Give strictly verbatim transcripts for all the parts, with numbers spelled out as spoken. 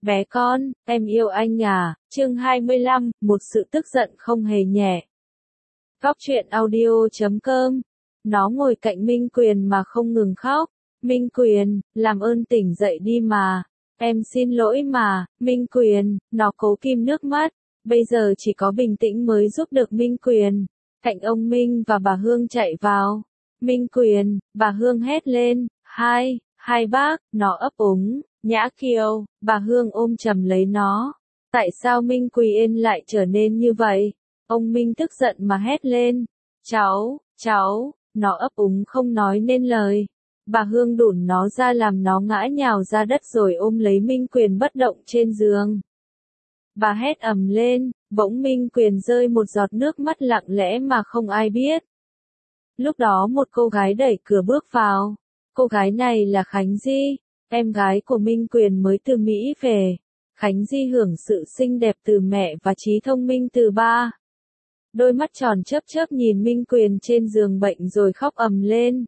Bé con, em yêu anh à, chương hai mươi lăm, một sự tức giận không hề nhẹ. Góc truyện audio chấm com. Nó ngồi cạnh Minh Quyền mà không ngừng khóc. Minh Quyền, làm ơn tỉnh dậy đi mà. Em xin lỗi mà, Minh Quyền, nó cố kìm nước mắt. Bây giờ chỉ có bình tĩnh mới giúp được Minh Quyền. Cạnh ông Minh và bà Hương chạy vào. Minh Quyền, bà Hương hét lên, hai, hai bác, nó ấp úng. Nhã Kiều, bà Hương ôm chầm lấy nó. Tại sao Minh Quyền lại trở nên như vậy? Ông Minh tức giận mà hét lên. Cháu, cháu, nó ấp úng không nói nên lời. Bà Hương đủn nó ra làm nó ngã nhào ra đất rồi ôm lấy Minh Quyền bất động trên giường. Bà hét ầm lên, bỗng Minh Quyền rơi một giọt nước mắt lặng lẽ mà không ai biết. Lúc đó một cô gái đẩy cửa bước vào. Cô gái này là Khánh Di, em gái của Minh Quyền mới từ Mỹ về. Khánh Di hưởng sự xinh đẹp từ mẹ và trí thông minh từ ba. Đôi mắt tròn chớp chớp nhìn Minh Quyền trên giường bệnh rồi khóc ầm lên.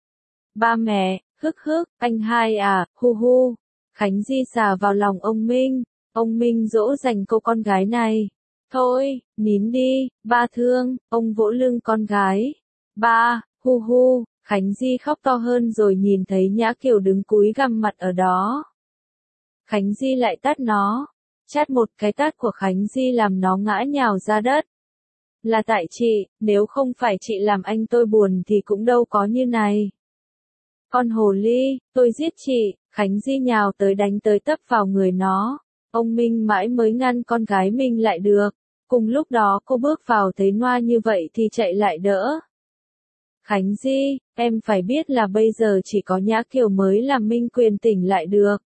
Ba mẹ, hức hức, anh hai à, hu hu. Khánh Di xà vào lòng ông Minh. Ông Minh dỗ dành cô con gái này. Thôi, nín đi, ba thương, ông vỗ lưng con gái. Ba, hu hu. Khánh Di khóc to hơn rồi nhìn thấy Nhã Kiều đứng cúi gằm mặt ở đó. Khánh Di lại tát nó. Chát một cái tát của Khánh Di làm nó ngã nhào ra đất. Là tại chị, nếu không phải chị làm anh tôi buồn thì cũng đâu có như này. Con hồ ly, tôi giết chị. Khánh Di nhào tới đánh tới tấp vào người nó. Ông Minh mãi mới ngăn con gái mình lại được. Cùng lúc đó cô bước vào thấy Noa như vậy thì chạy lại đỡ. Khánh Di, em phải biết là bây giờ chỉ có Nhã Kiều mới làm Minh Quyền tỉnh lại được.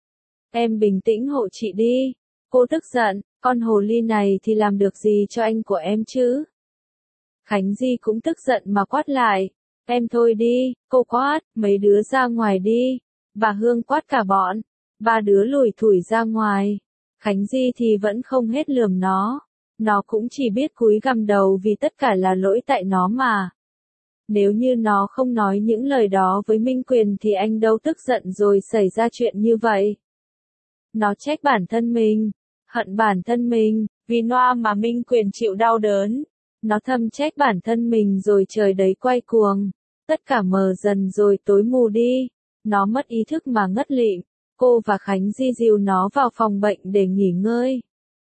Em bình tĩnh hộ chị đi. Cô tức giận, con hồ ly này thì làm được gì cho anh của em chứ? Khánh Di cũng tức giận mà quát lại. Em thôi đi, cô quát, mấy đứa ra ngoài đi. Bà Hương quát cả bọn. Ba đứa lủi thủi ra ngoài. Khánh Di thì vẫn không hết lườm nó. Nó cũng chỉ biết cúi gằm đầu vì tất cả là lỗi tại nó mà. Nếu như nó không nói những lời đó với Minh Quyền thì anh đâu tức giận rồi xảy ra chuyện như vậy. Nó trách bản thân mình, hận bản thân mình, vì Noa mà Minh Quyền chịu đau đớn. Nó thầm trách bản thân mình rồi trời đấy quay cuồng. Tất cả mờ dần rồi tối mù đi. Nó mất ý thức mà ngất lịm. Cô và Khánh Di dìu nó vào phòng bệnh để nghỉ ngơi.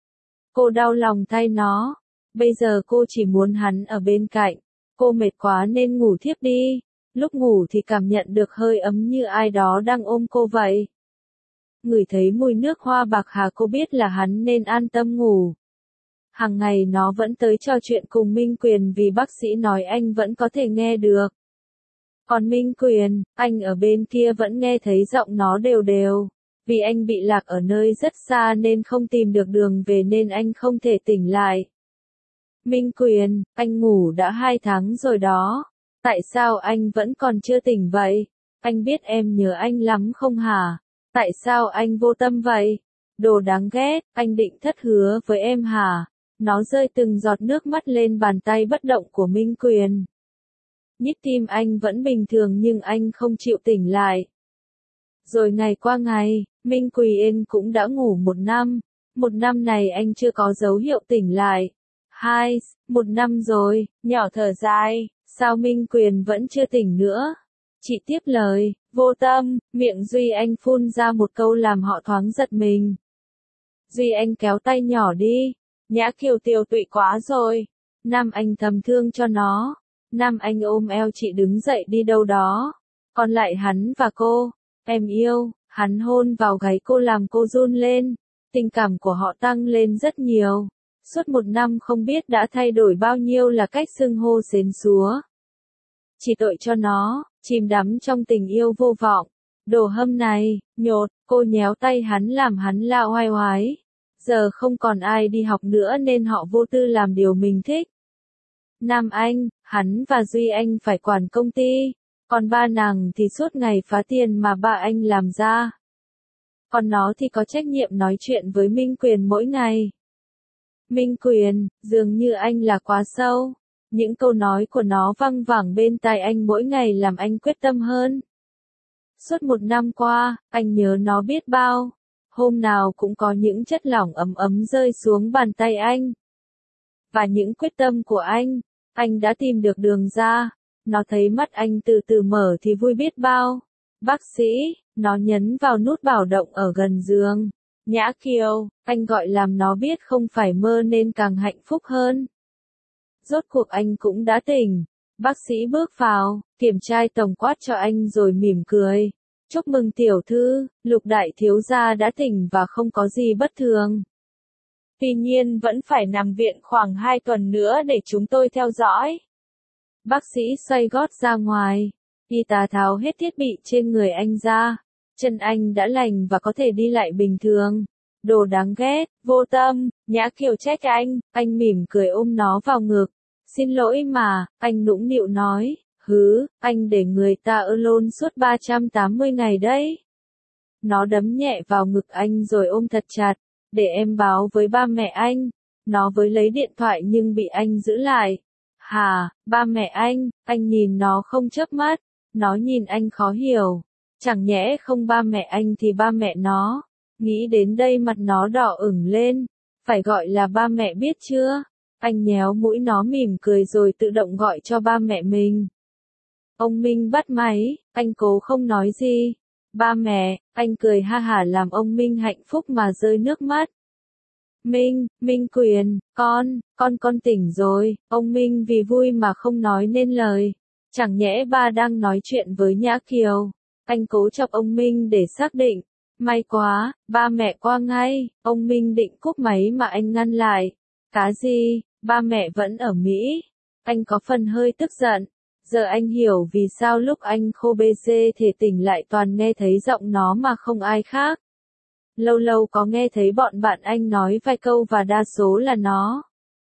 Cô đau lòng thay nó. Bây giờ cô chỉ muốn hắn ở bên cạnh. Cô mệt quá nên ngủ thiếp đi. Lúc ngủ thì cảm nhận được hơi ấm như ai đó đang ôm cô vậy. Ngửi thấy mùi nước hoa bạc hà cô biết là hắn nên an tâm ngủ. Hàng ngày nó vẫn tới trò chuyện cùng Minh Quyền vì bác sĩ nói anh vẫn có thể nghe được. Còn Minh Quyền, anh ở bên kia vẫn nghe thấy giọng nó đều đều. Vì anh bị lạc ở nơi rất xa nên không tìm được đường về nên anh không thể tỉnh lại. Minh Quyền, anh ngủ đã hai tháng rồi đó. Tại sao anh vẫn còn chưa tỉnh vậy? Anh biết em nhớ anh lắm không hả? Tại sao anh vô tâm vậy? Đồ đáng ghét, anh định thất hứa với em hả? Nó rơi từng giọt nước mắt lên bàn tay bất động của Minh Quyền. Nhịp tim anh vẫn bình thường nhưng anh không chịu tỉnh lại. Rồi ngày qua ngày, Minh Quyền cũng đã ngủ một năm. Một năm này anh chưa có dấu hiệu tỉnh lại. Hai, một năm rồi, nhỏ thở dài, sao Minh Quyền vẫn chưa tỉnh nữa? Chị tiếp lời, vô tâm, miệng Duy Anh phun ra một câu làm họ thoáng giật mình. Duy Anh kéo tay nhỏ đi, Nhã Kiều tiều tụy quá rồi. Nam Anh thầm thương cho nó. Nam Anh ôm eo chị đứng dậy đi đâu đó. Còn lại hắn và cô, em yêu, hắn hôn vào gáy cô làm cô run lên. Tình cảm của họ tăng lên rất nhiều. Suốt một năm không biết đã thay đổi bao nhiêu là cách xưng hô xến xúa. Chỉ tội cho nó, chìm đắm trong tình yêu vô vọng. Đồ hâm này, nhột, cô nhéo tay hắn làm hắn la oai oái. Giờ không còn ai đi học nữa nên họ vô tư làm điều mình thích. Nam Anh, hắn và Duy Anh phải quản công ty. Còn ba nàng thì suốt ngày phá tiền mà ba anh làm ra. Còn nó thì có trách nhiệm nói chuyện với Minh Quyền mỗi ngày. Minh Quyền, dường như anh là quá sâu. Những câu nói của nó văng vẳng bên tai anh mỗi ngày làm anh quyết tâm hơn. Suốt một năm qua, anh nhớ nó biết bao. Hôm nào cũng có những chất lỏng ấm ấm rơi xuống bàn tay anh. Và những quyết tâm của anh, anh đã tìm được đường ra. Nó thấy mắt anh từ từ mở thì vui biết bao. Bác sĩ, nó nhấn vào nút bảo động ở gần giường. Nhã Kiều, anh gọi làm nó biết không phải mơ nên càng hạnh phúc hơn. Rốt cuộc anh cũng đã tỉnh. Bác sĩ bước vào, kiểm tra tổng quát cho anh rồi mỉm cười. Chúc mừng tiểu thư, Lục đại thiếu gia đã tỉnh và không có gì bất thường. Tuy nhiên vẫn phải nằm viện khoảng hai tuần nữa để chúng tôi theo dõi. Bác sĩ xoay gót ra ngoài. Y tá tháo hết thiết bị trên người anh ra. Chân anh đã lành và có thể đi lại bình thường. Đồ đáng ghét, vô tâm, Nhã Kiều trách anh, anh mỉm cười ôm nó vào ngực. Xin lỗi mà, anh nũng nịu nói, hứ, anh để người ta ở lôn suốt ba trăm tám mươi ngày đấy. Nó đấm nhẹ vào ngực anh rồi ôm thật chặt, để em báo với ba mẹ anh. Nó với lấy điện thoại nhưng bị anh giữ lại. Hà, ba mẹ anh, anh nhìn nó không chớp mắt, nó nhìn anh khó hiểu. Chẳng nhẽ không ba mẹ anh thì ba mẹ nó. Nghĩ đến đây mặt nó đỏ ửng lên. Phải gọi là ba mẹ biết chưa? Anh nhéo mũi nó mỉm cười rồi tự động gọi cho ba mẹ mình. Ông Minh bắt máy, anh cố không nói gì. Ba mẹ, anh cười ha hả làm ông Minh hạnh phúc mà rơi nước mắt. Minh, Minh Quyền, con, con con tỉnh rồi, ông Minh vì vui mà không nói nên lời. Chẳng nhẽ ba đang nói chuyện với Nhã Kiều. Anh cố chọc ông Minh để xác định. May quá, ba mẹ qua ngay, ông Minh định cúp máy mà anh ngăn lại. Cá gì, ba mẹ vẫn ở Mỹ. Anh có phần hơi tức giận. Giờ anh hiểu vì sao lúc anh khô bê xê thể tỉnh lại toàn nghe thấy giọng nó mà không ai khác. Lâu lâu có nghe thấy bọn bạn anh nói vài câu và đa số là nó.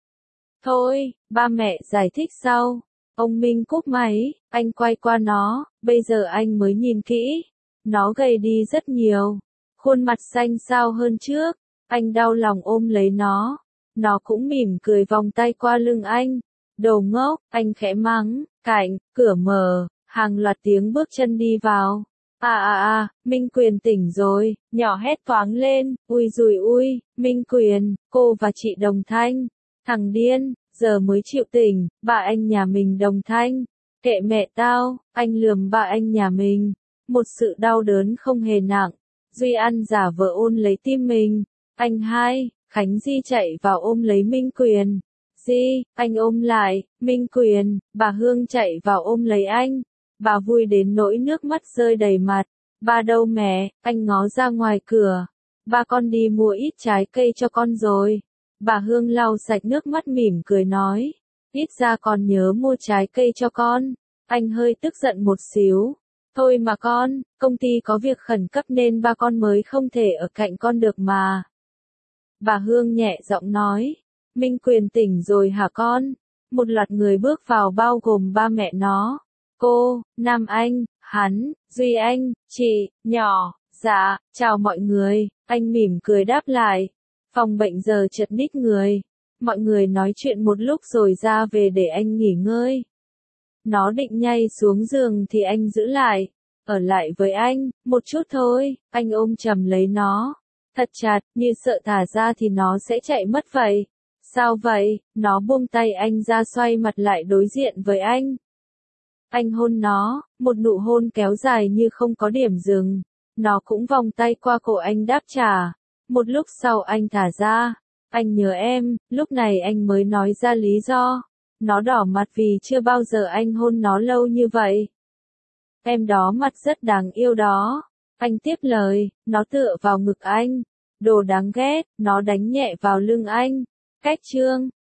Thôi, ba mẹ giải thích sau. Ông Minh cúp máy, anh quay qua nó, bây giờ anh mới nhìn kỹ. Nó gầy đi rất nhiều. Khuôn mặt xanh xao hơn trước. Anh đau lòng ôm lấy nó. Nó cũng mỉm cười vòng tay qua lưng anh. Đồ ngốc, anh khẽ mắng. Cạnh, cửa mở, hàng loạt tiếng bước chân đi vào. À à à, Minh Quyền tỉnh rồi, nhỏ hét toáng lên, ui dùi ui, Minh Quyền, cô và chị Đồng Thanh. Thằng điên, giờ mới chịu tỉnh, bà anh nhà mình Đồng Thanh. Kệ mẹ tao, anh lườm bà anh nhà mình. Một sự đau đớn không hề nặng. Duy ăn giả vờ ôn lấy tim mình. Anh hai, Khánh Di chạy vào ôm lấy Minh Quyền. Di, anh ôm lại, Minh Quyền, bà Hương chạy vào ôm lấy anh. Bà vui đến nỗi nước mắt rơi đầy mặt. Ba đâu mẹ, anh ngó ra ngoài cửa. Ba con đi mua ít trái cây cho con rồi. Bà Hương lau sạch nước mắt mỉm cười nói. Ít ra con nhớ mua trái cây cho con. Anh hơi tức giận một xíu. Thôi mà con, công ty có việc khẩn cấp nên ba con mới không thể ở cạnh con được mà. Bà Hương nhẹ giọng nói. Minh Quyền tỉnh rồi hả con? Một loạt người bước vào bao gồm ba mẹ nó. Cô, Nam Anh, hắn, Duy Anh, chị, nhỏ, dạ, chào mọi người, anh mỉm cười đáp lại. Phòng bệnh giờ chật ních người. Mọi người nói chuyện một lúc rồi ra về để anh nghỉ ngơi. Nó định nhảy xuống giường thì anh giữ lại. Ở lại với anh, một chút thôi, anh ôm chầm lấy nó. Thật chặt, như sợ thả ra thì nó sẽ chạy mất vậy. Sao vậy? Nó buông tay anh ra xoay mặt lại đối diện với anh. Anh hôn nó, một nụ hôn kéo dài như không có điểm dừng. Nó cũng vòng tay qua cổ anh đáp trả. Một lúc sau anh thả ra. Anh nhớ em, lúc này anh mới nói ra lý do. Nó đỏ mặt vì chưa bao giờ anh hôn nó lâu như vậy. Em đó mặt rất đáng yêu đó. Anh tiếp lời, nó tựa vào ngực anh. Đồ đáng ghét, nó đánh nhẹ vào lưng anh. Cách chương